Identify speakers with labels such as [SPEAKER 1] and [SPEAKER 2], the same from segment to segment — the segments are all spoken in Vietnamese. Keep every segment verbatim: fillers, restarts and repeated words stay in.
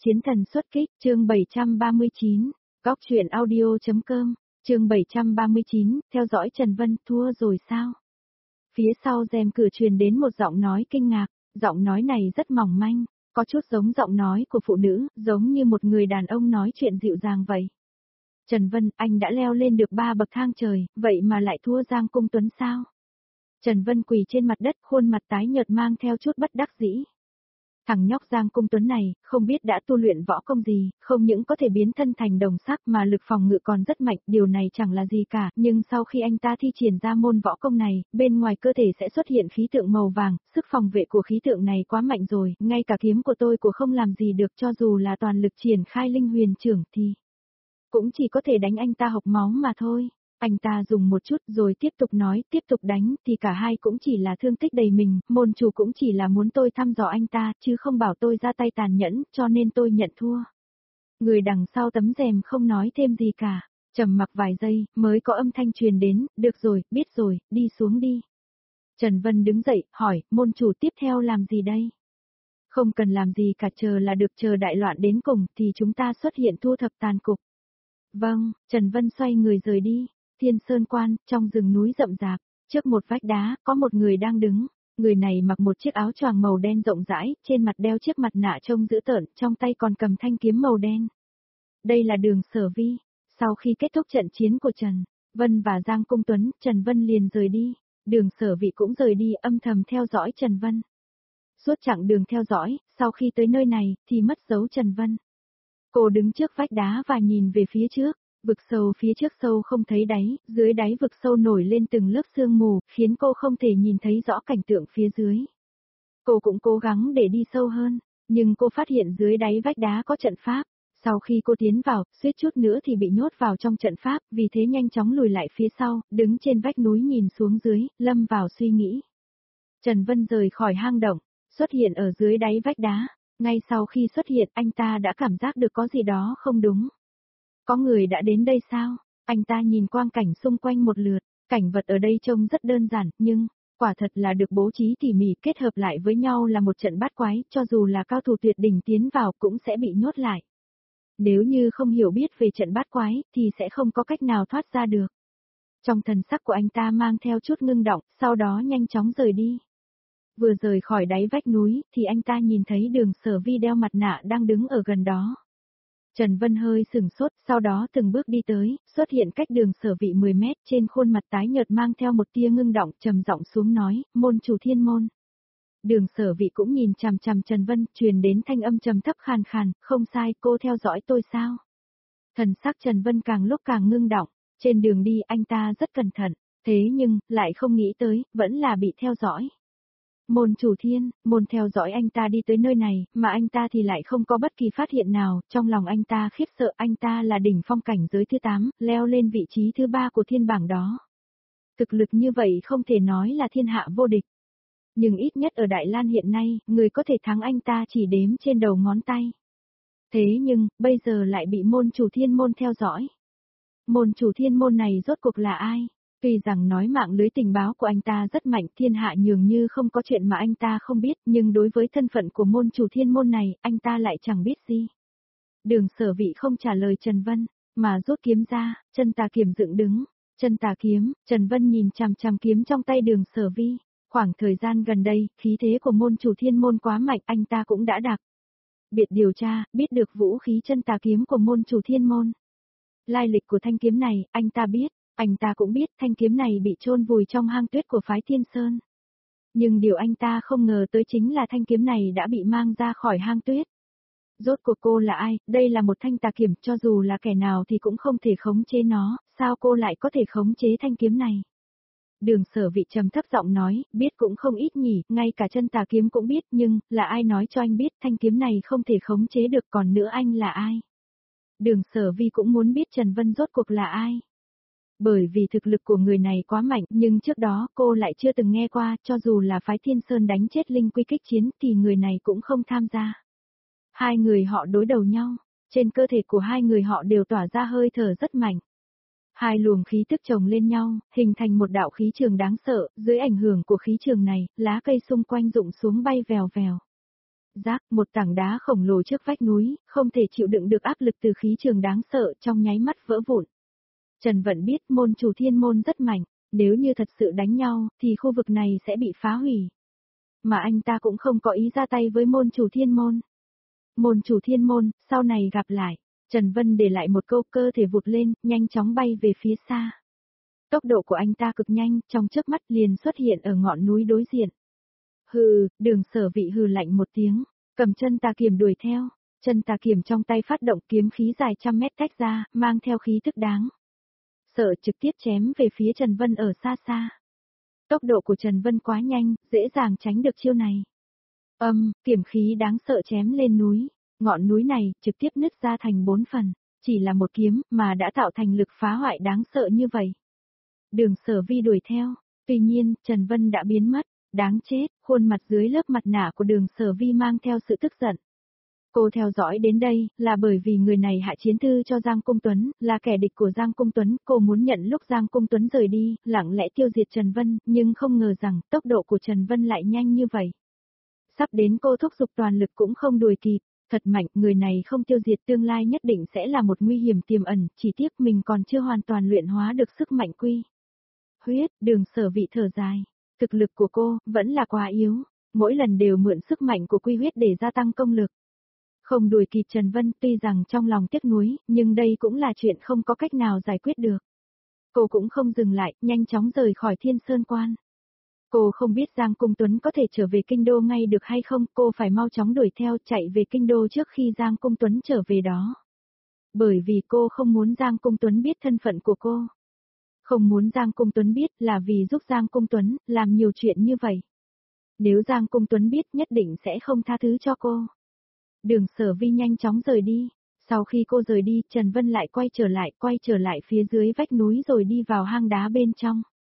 [SPEAKER 1] Chiến thần xuất kích, chương bảy trăm ba mươi chín, góc truyện audio.com, chương bảy trăm ba mươi chín, theo dõi Trần Vân, thua rồi sao? Phía sau rèm cửa truyền đến một giọng nói kinh ngạc, giọng nói này rất mỏng manh, có chút giống giọng nói của phụ nữ, giống như một người đàn ông nói chuyện dịu dàng vậy. Trần Vân, anh đã leo lên được ba bậc thang trời, vậy mà lại thua Giang Cung Tuấn sao? Trần Vân quỳ trên mặt đất, khuôn mặt tái nhợt mang theo chút bất đắc dĩ. Thằng nhóc Giang Cung Tuấn này, không biết đã tu luyện võ công gì, không những có thể biến thân thành đồng sắc mà lực phòng ngự còn rất mạnh, điều này chẳng là gì cả, nhưng sau khi anh ta thi triển ra môn võ công này, bên ngoài cơ thể sẽ xuất hiện khí tượng màu vàng, sức phòng vệ của khí tượng này quá mạnh rồi, ngay cả kiếm của tôi của không làm gì được, cho dù là toàn lực triển khai linh huyền trưởng thì cũng chỉ có thể đánh anh ta hộc máu mà thôi. Anh ta dùng một chút rồi tiếp tục nói, tiếp tục đánh, thì cả hai cũng chỉ là thương tích đầy mình, môn chủ cũng chỉ là muốn tôi thăm dò anh ta, chứ không bảo tôi ra tay tàn nhẫn, cho nên tôi nhận thua. Người đằng sau tấm rèm không nói thêm gì cả, trầm mặc vài giây, mới có âm thanh truyền đến, được rồi, biết rồi, đi xuống đi. Trần Vân đứng dậy, hỏi, môn chủ tiếp theo làm gì đây? Không cần làm gì cả, chờ là được, chờ đại loạn đến cùng, thì chúng ta xuất hiện thu thập tàn cục. Vâng, Trần Vân xoay người rời đi. Thiên Sơn Quan, trong rừng núi rậm rạp, trước một vách đá, có một người đang đứng. Người này mặc một chiếc áo choàng màu đen rộng rãi, trên mặt đeo chiếc mặt nạ trông dữ tợn, trong tay còn cầm thanh kiếm màu đen. Đây là Đường Sở Vi. Sau khi kết thúc trận chiến của Trần Vân và Giang Cung Tuấn, Trần Vân liền rời đi. Đường Sở Vi cũng rời đi, âm thầm theo dõi Trần Vân. Suốt chặng đường theo dõi, sau khi tới nơi này, thì mất dấu Trần Vân. Cô đứng trước vách đá và nhìn về phía trước. Vực sâu phía trước sâu không thấy đáy, dưới đáy vực sâu nổi lên từng lớp sương mù, khiến cô không thể nhìn thấy rõ cảnh tượng phía dưới. Cô cũng cố gắng để đi sâu hơn, nhưng cô phát hiện dưới đáy vách đá có trận pháp. Sau khi cô tiến vào, suýt chút nữa thì bị nhốt vào trong trận pháp, vì thế nhanh chóng lùi lại phía sau, đứng trên vách núi nhìn xuống dưới, lâm vào suy nghĩ. Trần Vân rời khỏi hang động, xuất hiện ở dưới đáy vách đá. Ngay sau khi xuất hiện, anh ta đã cảm giác được có gì đó không đúng. Có người đã đến đây sao? Anh ta nhìn quang cảnh xung quanh một lượt, cảnh vật ở đây trông rất đơn giản, nhưng, quả thật là được bố trí tỉ mỉ, kết hợp lại với nhau là một trận bát quái, cho dù là cao thủ tuyệt đỉnh tiến vào cũng sẽ bị nhốt lại. Nếu như không hiểu biết về trận bát quái, thì sẽ không có cách nào thoát ra được. Trong thần sắc của anh ta mang theo chút ngưng động, sau đó nhanh chóng rời đi. Vừa rời khỏi đáy vách núi, thì anh ta nhìn thấy Đường Sở Vi đeo mặt nạ đang đứng ở gần đó. Trần Vân hơi sừng sốt, sau đó từng bước đi tới, xuất hiện cách Đường Sở Vi mười mét, trên khuôn mặt tái nhợt mang theo một tia ngưng động, trầm giọng xuống nói, môn chủ Thiên môn. Đường Sở Vi cũng nhìn chằm chằm Trần Vân, truyền đến thanh âm trầm thấp khàn khàn, không sai, cô theo dõi tôi sao? Thần sắc Trần Vân càng lúc càng ngưng động, trên đường đi anh ta rất cẩn thận, thế nhưng, lại không nghĩ tới, vẫn là bị theo dõi. Môn chủ Thiên, môn theo dõi anh ta đi tới nơi này, mà anh ta thì lại không có bất kỳ phát hiện nào, trong lòng anh ta khiếp sợ, anh ta là đỉnh phong cảnh giới thứ tám, leo lên vị trí thứ ba của thiên bảng đó. Thực lực như vậy không thể nói là thiên hạ vô địch. Nhưng ít nhất ở Đại Lan hiện nay, người có thể thắng anh ta chỉ đếm trên đầu ngón tay. Thế nhưng, bây giờ lại bị môn chủ Thiên môn theo dõi. Môn chủ Thiên môn này rốt cuộc là ai? Tuy rằng nói mạng lưới tình báo của anh ta rất mạnh, thiên hạ nhường như không có chuyện mà anh ta không biết, nhưng đối với thân phận của môn chủ Thiên môn này, anh ta lại chẳng biết gì. Đường Sở Vi không trả lời Trần Vân, mà rút kiếm ra, chân tà kiếm dựng đứng. Chân tà kiếm, Trần Vân nhìn chằm chằm kiếm trong tay Đường Sở Vi. Khoảng thời gian gần đây, khí thế của môn chủ Thiên môn quá mạnh, anh ta cũng đã đặc biệt điều tra, biết được vũ khí chân tà kiếm của môn chủ Thiên môn. Lai lịch của thanh kiếm này, anh ta biết. Anh ta cũng biết thanh kiếm này bị chôn vùi trong hang tuyết của phái Thiên Sơn. Nhưng điều anh ta không ngờ tới chính là thanh kiếm này đã bị mang ra khỏi hang tuyết. Rốt cuộc cô là ai? Đây là một thanh tà kiếm, cho dù là kẻ nào thì cũng không thể khống chế nó, sao cô lại có thể khống chế thanh kiếm này? Đường Sở Vi trầm thấp giọng nói, biết cũng không ít nhỉ, ngay cả chân tà kiếm cũng biết, nhưng, là ai nói cho anh biết thanh kiếm này không thể khống chế được, còn nữa anh là ai? Đường Sở Vi cũng muốn biết Trần Vân rốt cuộc là ai? Bởi vì thực lực của người này quá mạnh, nhưng trước đó cô lại chưa từng nghe qua, cho dù là phái Thiên Sơn đánh chết Linh Quy kích chiến thì người này cũng không tham gia. Hai người họ đối đầu nhau, trên cơ thể của hai người họ đều tỏa ra hơi thở rất mạnh. Hai luồng khí tức chồng lên nhau, hình thành một đạo khí trường đáng sợ, dưới ảnh hưởng của khí trường này, lá cây xung quanh rụng xuống bay vèo vèo. Rác, một tảng đá khổng lồ trước vách núi, không thể chịu đựng được áp lực từ khí trường đáng sợ trong nháy mắt vỡ vụn. Trần Vận biết môn chủ thiên môn rất mạnh, nếu như thật sự đánh nhau, thì khu vực này sẽ bị phá hủy. Mà anh ta cũng không có ý ra tay với môn chủ thiên môn. Môn chủ thiên môn, sau này gặp lại. Trần Vân để lại một câu, cơ thể vụt lên, nhanh chóng bay về phía xa. Tốc độ của anh ta cực nhanh, trong chớp mắt liền xuất hiện ở ngọn núi đối diện. Hừ, Đường Sở Vị hừ lạnh một tiếng, cầm chân tà kiếm đuổi theo. Chân tà kiếm trong tay phát động, kiếm khí dài trăm mét tách ra, mang theo khí tức đáng sợ trực tiếp chém về phía Trần Vân ở xa xa. Tốc độ của Trần Vân quá nhanh, dễ dàng tránh được chiêu này. Âm, kiếm khí đáng sợ chém lên núi, ngọn núi này trực tiếp nứt ra thành bốn phần, chỉ là một kiếm mà đã tạo thành lực phá hoại đáng sợ như vậy. Đường Sở Vi đuổi theo, tuy nhiên, Trần Vân đã biến mất, đáng chết, khuôn mặt dưới lớp mặt nạ của Đường Sở Vi mang theo sự tức giận. Cô theo dõi đến đây, là bởi vì người này hạ chiến thư cho Giang Cung Tuấn, là kẻ địch của Giang Cung Tuấn, cô muốn nhận lúc Giang Cung Tuấn rời đi, lặng lẽ tiêu diệt Trần Vân, nhưng không ngờ rằng, tốc độ của Trần Vân lại nhanh như vậy. Sắp đến cô thúc giục toàn lực cũng không đuổi kịp, thật mạnh, người này không tiêu diệt tương lai nhất định sẽ là một nguy hiểm tiềm ẩn, chỉ tiếc mình còn chưa hoàn toàn luyện hóa được sức mạnh quy huyết. Đường Sở Vị thở dài, thực lực của cô, vẫn là quá yếu, mỗi lần đều mượn sức mạnh của quy huyết để gia tăng công lực. Không đuổi kịp Trần Vân, tuy rằng trong lòng tiếc nuối, nhưng đây cũng là chuyện không có cách nào giải quyết được. Cô cũng không dừng lại, nhanh chóng rời khỏi Thiên Sơn Quan. Cô không biết Giang Cung Tuấn có thể trở về kinh đô ngay được hay không, cô phải mau chóng đuổi theo, chạy về kinh đô trước khi Giang Cung Tuấn trở về đó. Bởi vì cô không muốn Giang Cung Tuấn biết thân phận của cô. Không muốn Giang Cung Tuấn biết là vì giúp Giang Cung Tuấn làm nhiều chuyện như vậy. Nếu Giang Cung Tuấn biết nhất định sẽ không tha thứ cho cô. Đường Sở Vi nhanh chóng rời đi. Sau khi cô rời đi, Trần Vân lại quay trở lại, quay trở lại phía dưới vách núi rồi đi vào hang đá bên trong.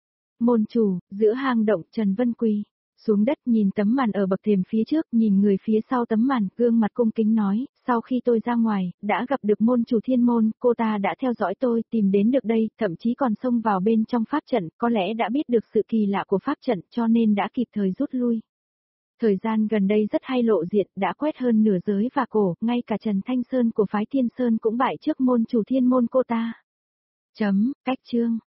[SPEAKER 1] Môn chủ, giữa hang động, Trần Vân quỳ xuống đất nhìn tấm màn ở bậc thềm phía trước, nhìn người phía sau tấm màn, gương mặt cung kính nói, sau khi tôi ra ngoài, đã gặp được môn chủ thiên môn, cô ta đã theo dõi tôi, tìm đến được đây, thậm chí còn xông vào bên trong pháp trận, có lẽ đã biết được sự kỳ lạ của pháp trận cho nên đã kịp thời rút lui. Thời gian gần đây rất hay lộ diện, đã quét hơn nửa giới và cổ, ngay cả Trần Thanh Sơn của phái Thiên Sơn cũng bại trước môn chủ thiên môn cô ta. Chấm, cách chương.